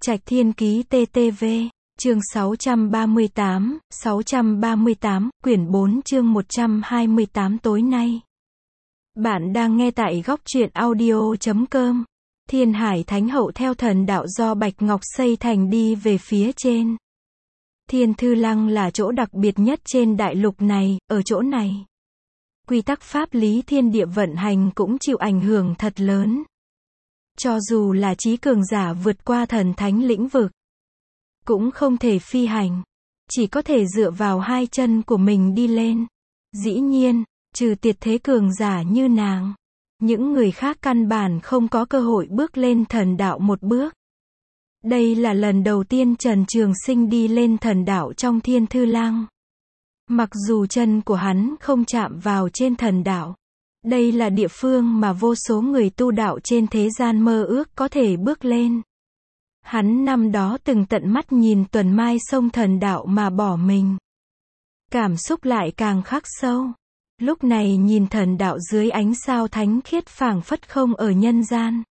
Trạch Thiên Ký TTV, chương 638, quyển 4 chương 128 tối nay. Bạn đang nghe tại góc truyện audio.com. Thiên Hải Thánh Hậu theo thần đạo do Bạch Ngọc xây thành đi về phía trên. Thiên Thư Lăng là chỗ đặc biệt nhất trên đại lục này, ở chỗ này. Quy tắc pháp lý thiên địa vận hành cũng chịu ảnh hưởng thật lớn. Cho dù là trí cường giả vượt qua thần thánh lĩnh vực, cũng không thể phi hành, chỉ có thể dựa vào hai chân của mình đi lên. Dĩ nhiên, trừ tuyệt thế cường giả như nàng, những người khác căn bản không có cơ hội bước lên thần đạo một bước. Đây là lần đầu tiên Trần Trường Sinh đi lên thần đạo trong Thiên Thư Lăng. Mặc dù chân của hắn không chạm vào trên thần đạo, đây là địa phương mà vô số người tu đạo trên thế gian mơ ước có thể bước lên. Hắn năm đó từng tận mắt nhìn Tuần Mai sông thần đạo mà bỏ mình. Cảm xúc lại càng khắc sâu. Lúc này nhìn thần đạo dưới ánh sao thánh khiết phảng phất không ở nhân gian.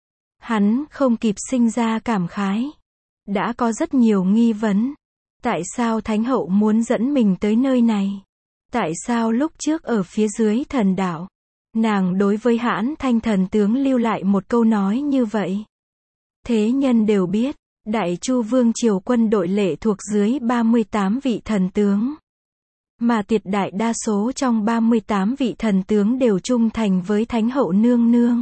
Hắn không kịp sinh ra cảm khái. Đã có rất nhiều nghi vấn. Tại sao Thánh Hậu muốn dẫn mình tới nơi này? Tại sao lúc trước ở phía dưới thần đạo, nàng đối với Hãn Thanh thần tướng lưu lại một câu nói như vậy? Thế nhân đều biết, Đại Chu Vương triều quân đội lệ thuộc dưới 38 vị thần tướng. Mà tuyệt đại đa số trong 38 vị thần tướng đều trung thành với Thánh Hậu nương nương.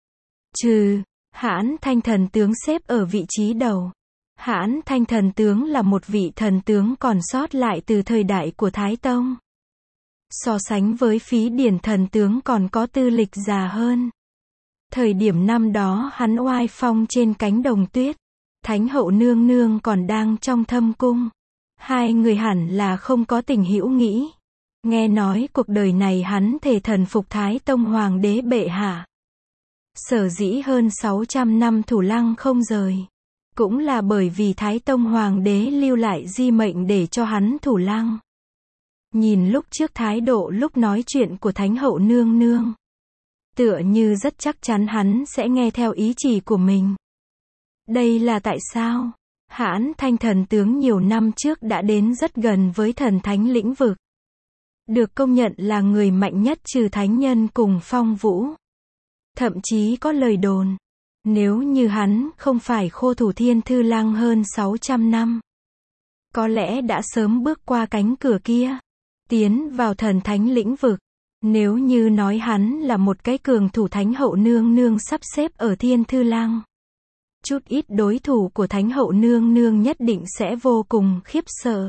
Trừ Hãn Thanh thần tướng xếp ở vị trí đầu. Hãn Thanh thần tướng là một vị thần tướng còn sót lại từ thời đại của Thái Tông. So sánh với Phí Điển thần tướng còn có tư lịch già hơn. Thời điểm năm đó hắn oai phong trên cánh đồng tuyết. Thánh Hậu nương nương còn đang trong thâm cung. Hai người hẳn là không có tình hữu nghĩ. Nghe nói cuộc đời này hắn thề thần phục Thái Tông Hoàng đế bệ hạ. Sở dĩ hơn 600 năm thủ lăng không rời, cũng là bởi vì Thái Tông Hoàng đế lưu lại di mệnh để cho hắn thủ lăng. Nhìn lúc trước thái độ lúc nói chuyện của Thánh Hậu nương nương, tựa như rất chắc chắn hắn sẽ nghe theo ý chỉ của mình. Đây là tại sao? Hãn Thanh thần tướng nhiều năm trước đã đến rất gần với thần thánh lĩnh vực. Được công nhận là người mạnh nhất trừ thánh nhân cùng Phong Vũ. Thậm chí có lời đồn, nếu như hắn không phải khô thủ Thiên Thư Lăng hơn 600 năm, có lẽ đã sớm bước qua cánh cửa kia, tiến vào thần thánh lĩnh vực. Nếu như nói hắn là một cái cường thủ Thánh Hậu nương nương sắp xếp ở Thiên Thư Lăng, chút ít đối thủ của Thánh Hậu nương nương nhất định sẽ vô cùng khiếp sợ.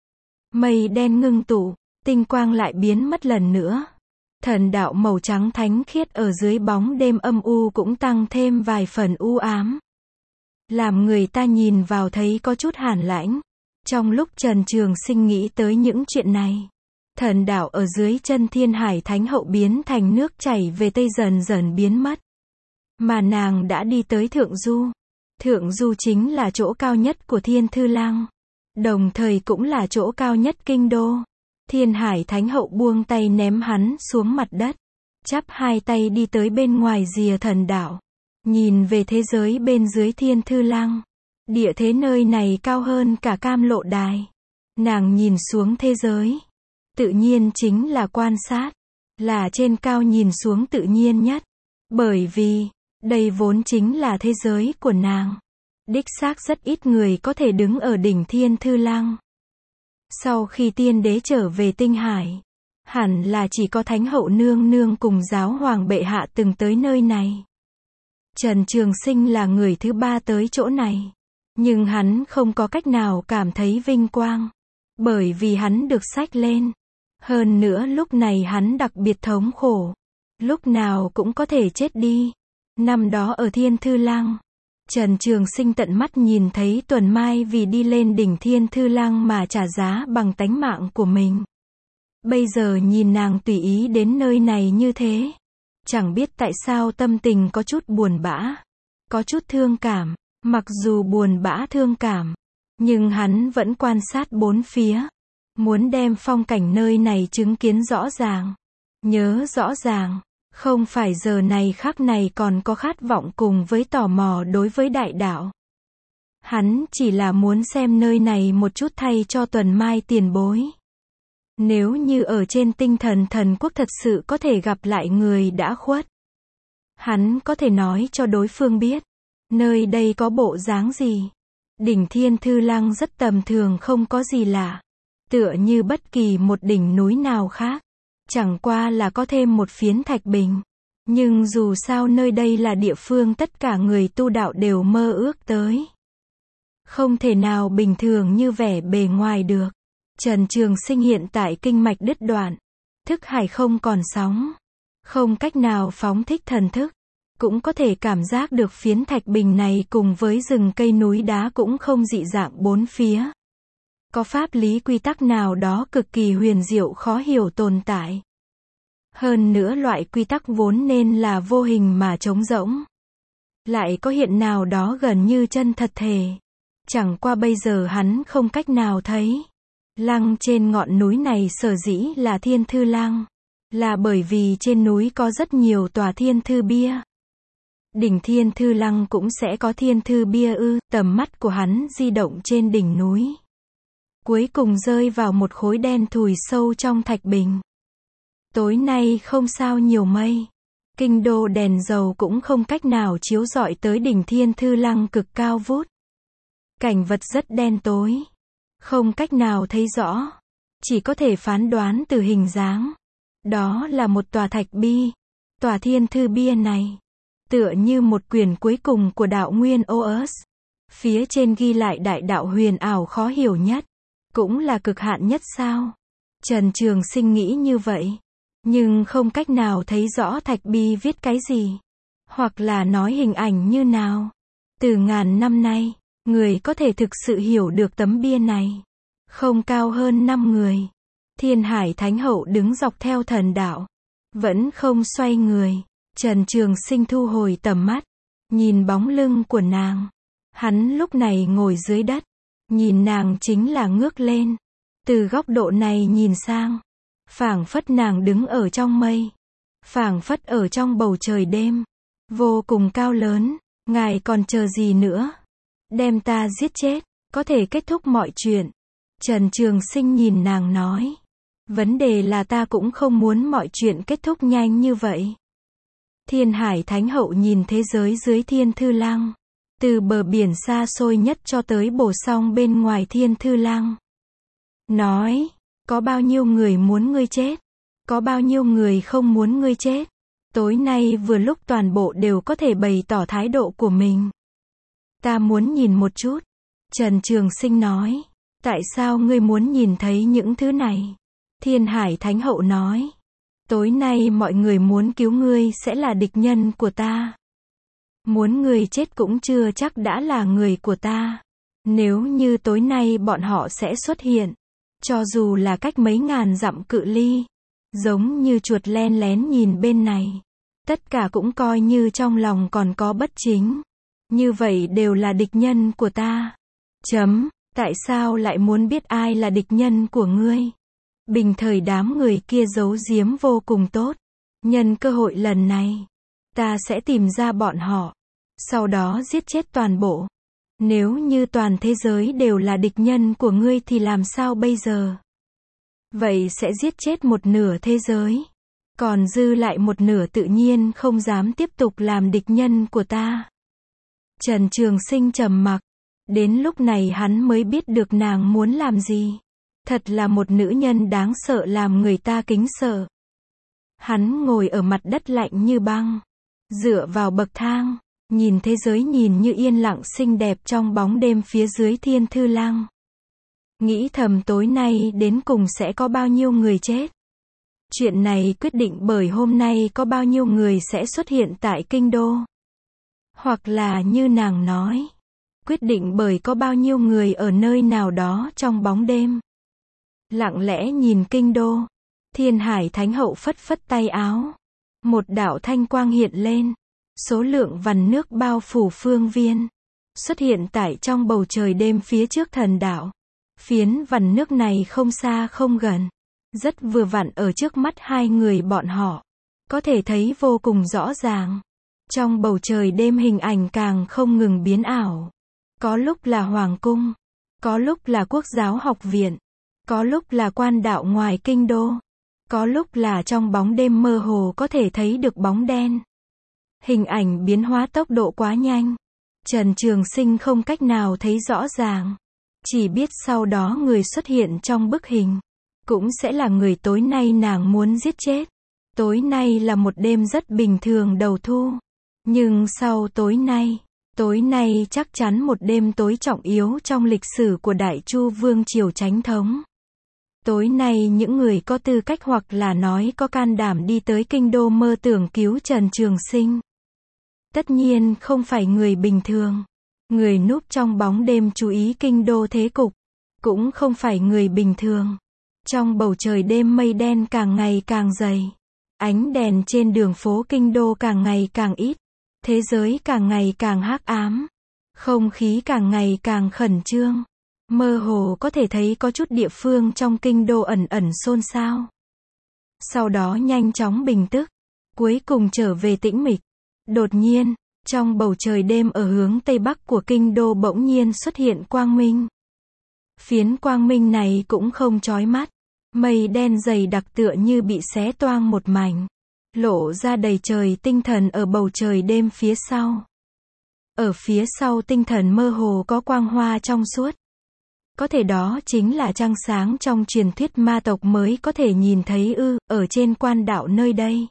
Mây đen ngưng tụ, tinh quang lại biến mất lần nữa. Thần đạo màu trắng thánh khiết ở dưới bóng đêm âm u cũng tăng thêm vài phần u ám. Làm người ta nhìn vào thấy có chút hàn lãnh. Trong lúc Trần Trường Sinh nghĩ tới những chuyện này, thần đạo ở dưới chân Thiên Hải Thánh Hậu biến thành nước chảy về tây dần dần biến mất. Mà nàng đã đi tới Thượng Du. Thượng Du chính là chỗ cao nhất của Thiên Thư Lăng, đồng thời cũng là chỗ cao nhất kinh đô. Thiên Hải Thánh Hậu buông tay ném hắn xuống mặt đất, chắp hai tay đi tới bên ngoài rìa thần đạo, nhìn về thế giới bên dưới Thiên Thư Lăng. Địa thế nơi này cao hơn cả Cam Lộ Đài. Nàng nhìn xuống thế giới, tự nhiên chính là quan sát, là trên cao nhìn xuống tự nhiên nhất, bởi vì đây vốn chính là thế giới của nàng. Đích xác rất ít người có thể đứng ở đỉnh Thiên Thư Lăng. Sau khi tiên đế trở về Tinh Hải, hẳn là chỉ có Thánh Hậu nương nương cùng giáo hoàng bệ hạ từng tới nơi này. Trần Trường Sinh là người thứ ba tới chỗ này, nhưng hắn không có cách nào cảm thấy vinh quang, bởi vì hắn được xách lên. Hơn nữa lúc này hắn đặc biệt thống khổ, lúc nào cũng có thể chết đi. Năm đó ở Thiên Thư Lăng, Trần Trường Sinh tận mắt nhìn thấy Tuần Mai vì đi lên đỉnh Thiên Thư Lăng mà trả giá bằng tánh mạng của mình. Bây giờ nhìn nàng tùy ý đến nơi này như thế, chẳng biết tại sao tâm tình có chút buồn bã, có chút thương cảm. Mặc dù buồn bã thương cảm, nhưng hắn vẫn quan sát bốn phía, muốn đem phong cảnh nơi này chứng kiến rõ ràng, nhớ rõ ràng. Không phải giờ này khắc này còn có khát vọng cùng với tò mò đối với đại đạo. Hắn chỉ là muốn xem nơi này một chút thay cho tuần mai tiền bối. Nếu như ở trên tinh thần thần quốc thật sự có thể gặp lại người đã khuất. Hắn có thể nói cho đối phương biết. Nơi đây có bộ dáng gì. Đỉnh Thiên Thư Lăng rất tầm thường, không có gì lạ. Tựa như bất kỳ một đỉnh núi nào khác. Chẳng qua là có thêm một phiến thạch bình. Nhưng dù sao nơi đây là địa phương tất cả người tu đạo đều mơ ước tới. Không thể nào bình thường như vẻ bề ngoài được. Trần Trường Sinh hiện tại kinh mạch đứt đoạn. Thức hải không còn sóng. Không cách nào phóng thích thần thức. Cũng có thể cảm giác được phiến thạch bình này cùng với rừng cây núi đá cũng không dị dạng bốn phía. Có pháp lý quy tắc nào đó cực kỳ huyền diệu khó hiểu tồn tại. Hơn nữa loại quy tắc vốn nên là vô hình mà trống rỗng. Lại có hiện nào đó gần như chân thật thể. Chẳng qua bây giờ hắn không cách nào thấy. Lăng trên ngọn núi này sở dĩ là Thiên Thư Lăng. Là bởi vì trên núi có rất nhiều tòa Thiên Thư Bia. Đỉnh Thiên Thư Lăng cũng sẽ có Thiên Thư Bia ư. Tầm mắt của hắn di động trên đỉnh núi. Cuối cùng rơi vào một khối đen thùi sâu trong thạch bình. Tối nay không sao nhiều mây. Kinh đô đèn dầu cũng không cách nào chiếu rọi tới đỉnh Thiên Thư Lăng cực cao vút. Cảnh vật rất đen tối. Không cách nào thấy rõ. Chỉ có thể phán đoán từ hình dáng. Đó là một tòa thạch bi. Tòa Thiên Thư Bia này. Tựa như một quyển cuối cùng của đạo nguyên OS. Phía trên ghi lại đại đạo huyền ảo khó hiểu nhất. Cũng là cực hạn nhất sao? Trần Trường Sinh nghĩ như vậy. Nhưng không cách nào thấy rõ thạch bi viết cái gì. Hoặc là nói hình ảnh như nào. Từ ngàn năm nay, người có thể thực sự hiểu được tấm bia này. Không cao hơn 5 người. Thiên Hải Thánh Hậu đứng dọc theo thần đạo. Vẫn không xoay người. Trần Trường Sinh thu hồi tầm mắt. Nhìn bóng lưng của nàng. Hắn lúc này ngồi dưới đất. Nhìn nàng chính là ngước lên. Từ góc độ này nhìn sang. Phảng phất nàng đứng ở trong mây. Phảng phất ở trong bầu trời đêm. Vô cùng cao lớn. Ngài còn chờ gì nữa? Đem ta giết chết. Có thể kết thúc mọi chuyện. Trần Trường Sinh nhìn nàng nói. Vấn đề là ta cũng không muốn mọi chuyện kết thúc nhanh như vậy. Thiên Hải Thánh Hậu nhìn thế giới dưới Thiên Thư Lăng. Từ bờ biển xa xôi nhất cho tới bờ sông bên ngoài Thiên Thư Lăng. Nói, có bao nhiêu người muốn ngươi chết? Có bao nhiêu người không muốn ngươi chết? Tối nay vừa lúc toàn bộ đều có thể bày tỏ thái độ của mình. Ta muốn nhìn một chút. Trần Trường Sinh nói. Tại sao ngươi muốn nhìn thấy những thứ này? Thiên Hải Thánh Hậu nói. Tối nay mọi người muốn cứu ngươi sẽ là địch nhân của ta. Muốn ngươi chết cũng chưa chắc đã là người của ta. Nếu như tối nay bọn họ sẽ xuất hiện. Cho dù là cách mấy ngàn dặm cự ly. Giống như chuột len lén nhìn bên này. Tất cả cũng coi như trong lòng còn có bất chính. Như vậy đều là địch nhân của ta. Tại sao lại muốn biết ai là địch nhân của ngươi? Bình thời đám người kia giấu giếm vô cùng tốt. Nhân cơ hội lần này. Ta sẽ tìm ra bọn họ. Sau đó giết chết toàn bộ. Nếu như toàn thế giới đều là địch nhân của ngươi thì làm sao bây giờ? Vậy sẽ giết chết một nửa thế giới. Còn dư lại một nửa tự nhiên không dám tiếp tục làm địch nhân của ta. Trần Trường Sinh trầm mặc. Đến lúc này hắn mới biết được nàng muốn làm gì. Thật là một nữ nhân đáng sợ làm người ta kính sợ. Hắn ngồi ở mặt đất lạnh như băng. Dựa vào bậc thang. Nhìn thế giới nhìn như yên lặng xinh đẹp trong bóng đêm phía dưới Thiên Thư Lăng. Nghĩ thầm tối nay đến cùng sẽ có bao nhiêu người chết. Chuyện này quyết định bởi hôm nay có bao nhiêu người sẽ xuất hiện tại kinh đô. Hoặc là như nàng nói. Quyết định bởi có bao nhiêu người ở nơi nào đó trong bóng đêm. Lặng lẽ nhìn kinh đô. Thiên Hải Thánh Hậu phất phất tay áo. Một đạo thanh quang hiện lên. Số lượng vằn nước bao phủ phương viên. Xuất hiện tại trong bầu trời đêm phía trước thần đạo. Phiến vằn nước này không xa không gần. Rất vừa vặn ở trước mắt hai người bọn họ. Có thể thấy vô cùng rõ ràng. Trong bầu trời đêm hình ảnh càng không ngừng biến ảo. có lúc là hoàng cung, có lúc là quốc giáo học viện, có lúc là quan đạo ngoài kinh đô, có lúc là trong bóng đêm mơ hồ có thể thấy được bóng đen. Hình ảnh biến hóa tốc độ quá nhanh. Trần Trường Sinh không cách nào thấy rõ ràng. Chỉ biết sau đó người xuất hiện trong bức hình cũng sẽ là người tối nay nàng muốn giết chết. Tối nay là một đêm rất bình thường đầu thu. Nhưng sau tối nay chắc chắn một đêm tối trọng yếu trong lịch sử của Đại Chu Vương triều Chánh thống. Tối nay những người có tư cách hoặc là nói có can đảm đi tới kinh đô mơ tưởng cứu Trần Trường Sinh. Tất nhiên không phải người bình thường. Người núp trong bóng đêm chú ý kinh đô thế cục. Cũng không phải người bình thường. Trong bầu trời đêm mây đen càng ngày càng dày. Ánh đèn trên đường phố kinh đô càng ngày càng ít. Thế giới càng ngày càng hắc ám. Không khí càng ngày càng khẩn trương. Mơ hồ có thể thấy có chút địa phương trong kinh đô ẩn ẩn xôn xao. Sau đó nhanh chóng bình tức. Cuối cùng trở về tĩnh mịch. Đột nhiên, trong bầu trời đêm ở hướng tây bắc của kinh đô bỗng nhiên xuất hiện quang minh. Phiến quang minh này cũng không chói mắt. Mây đen dày đặc tựa như bị xé toang một mảnh. Lộ ra đầy trời tinh thần ở bầu trời đêm phía sau. Ở phía sau tinh thần mơ hồ có quang hoa trong suốt. Có thể đó chính là trăng sáng trong truyền thuyết ma tộc mới có thể nhìn thấy ở trên quan đạo nơi đây.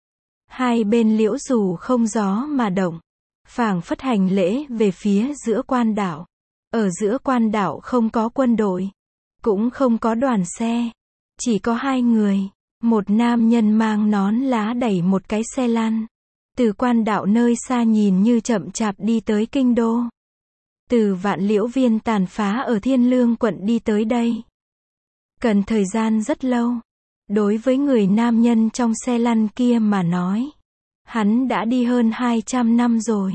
Hai bên liễu dù không gió mà động. Phảng phất hành lễ về phía giữa quan đảo. Ở giữa quan đảo không có quân đội. Cũng không có đoàn xe. Chỉ có hai người. Một nam nhân mang nón lá đẩy một cái xe lăn. Từ quan đạo nơi xa nhìn như chậm chạp đi tới kinh đô. Từ Vạn Liễu Viên tàn phá ở Thiên Lương quận đi tới đây. Cần thời gian rất lâu. Đối với người nam nhân trong xe lăn kia mà nói. Hắn đã đi hơn 200 năm rồi.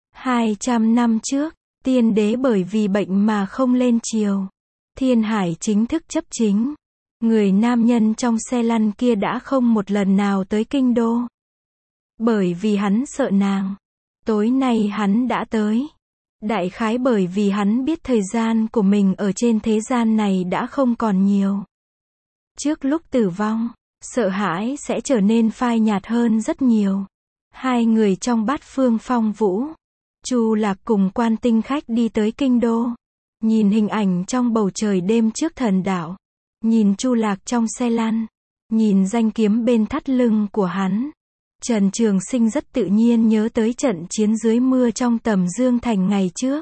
200 năm trước, tiên đế bởi vì bệnh mà không lên triều. Thiên Hải chính thức chấp chính. Người nam nhân trong xe lăn kia đã không một lần nào tới kinh đô. Bởi vì hắn sợ nàng. Tối nay hắn đã tới. Đại khái bởi vì hắn biết thời gian của mình ở trên thế gian này đã không còn nhiều. Trước lúc tử vong, sợ hãi sẽ trở nên phai nhạt hơn rất nhiều. Hai người trong Bát Phương Phong Vũ, Chu Lạc cùng Quan Tinh Khách đi tới kinh đô. Nhìn hình ảnh trong bầu trời đêm trước thần đạo. Nhìn Chu Lạc trong xe lăn. Nhìn danh kiếm bên thắt lưng của hắn. Trần Trường Sinh rất tự nhiên nhớ tới trận chiến dưới mưa trong Tầm Dương Thành ngày trước.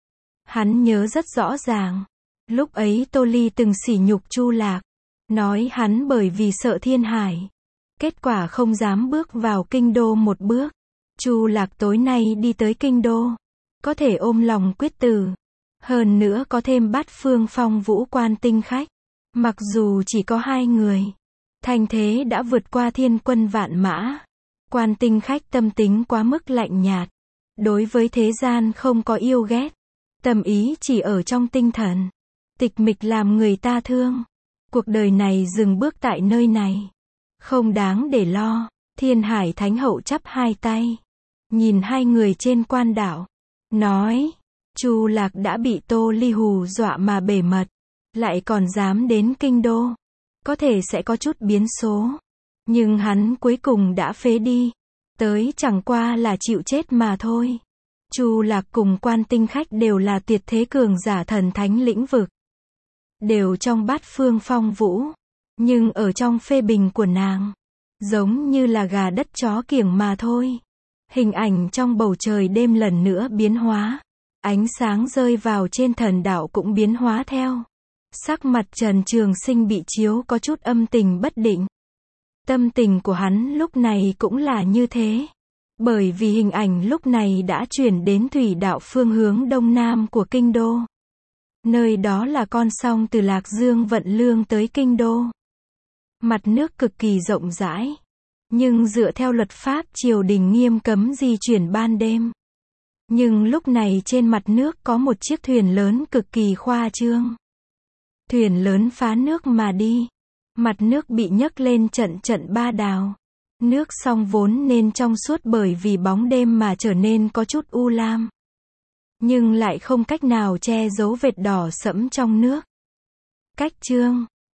Hắn nhớ rất rõ ràng. Lúc ấy Tô Ly từng sỉ nhục Chu Lạc. Nói hắn bởi vì sợ Thiên Hải. Kết quả không dám bước vào kinh đô một bước. Chu Lạc tối nay đi tới kinh đô. Có thể ôm lòng quyết tử. Hơn nữa có thêm Bát Phương Phong Vũ Quan Tinh Khách. Mặc dù chỉ có hai người. Thành thế đã vượt qua thiên quân vạn mã. Quan Tinh Khách tâm tính quá mức lạnh nhạt. Đối với thế gian không có yêu ghét. Tâm ý chỉ ở trong tinh thần. Tịch mịch làm người ta thương. Cuộc đời này dừng bước tại nơi này. Không đáng để lo. Thiên Hải Thánh Hậu chắp hai tay. Nhìn hai người trên quan đảo. Nói. Chu Lạc đã bị Tô Ly hù dọa mà bể mật. Lại còn dám đến kinh đô. Có thể sẽ có chút biến số. Nhưng hắn cuối cùng đã phế đi. Tới chẳng qua là chịu chết mà thôi. Chu Lạc cùng Quan Tinh Khách đều là tuyệt thế cường giả thần thánh lĩnh vực. Đều trong Bát Phương Phong Vũ. Nhưng ở trong phê bình của nàng. Giống như là gà đất chó kiểng mà thôi. Hình ảnh trong bầu trời đêm lần nữa biến hóa. Ánh sáng rơi vào trên thần đạo cũng biến hóa theo. Sắc mặt Trần Trường Sinh bị chiếu có chút âm tình bất định. Tâm tình của hắn lúc này cũng là như thế. Bởi vì hình ảnh lúc này đã chuyển đến thủy đạo phương hướng đông nam của kinh đô. Nơi đó là con sông từ Lạc Dương vận lương tới kinh đô. Mặt nước cực kỳ rộng rãi. Nhưng dựa theo luật pháp triều đình nghiêm cấm di chuyển ban đêm. Nhưng lúc này trên mặt nước có một chiếc thuyền lớn cực kỳ khoa trương. Thuyền lớn phá nước mà đi. Mặt nước bị nhấc lên trận trận ba đào. Nước sông vốn nên trong suốt bởi vì bóng đêm mà trở nên có chút u lam. nhưng lại không cách nào che giấu vệt đỏ sẫm trong nước. Cách chương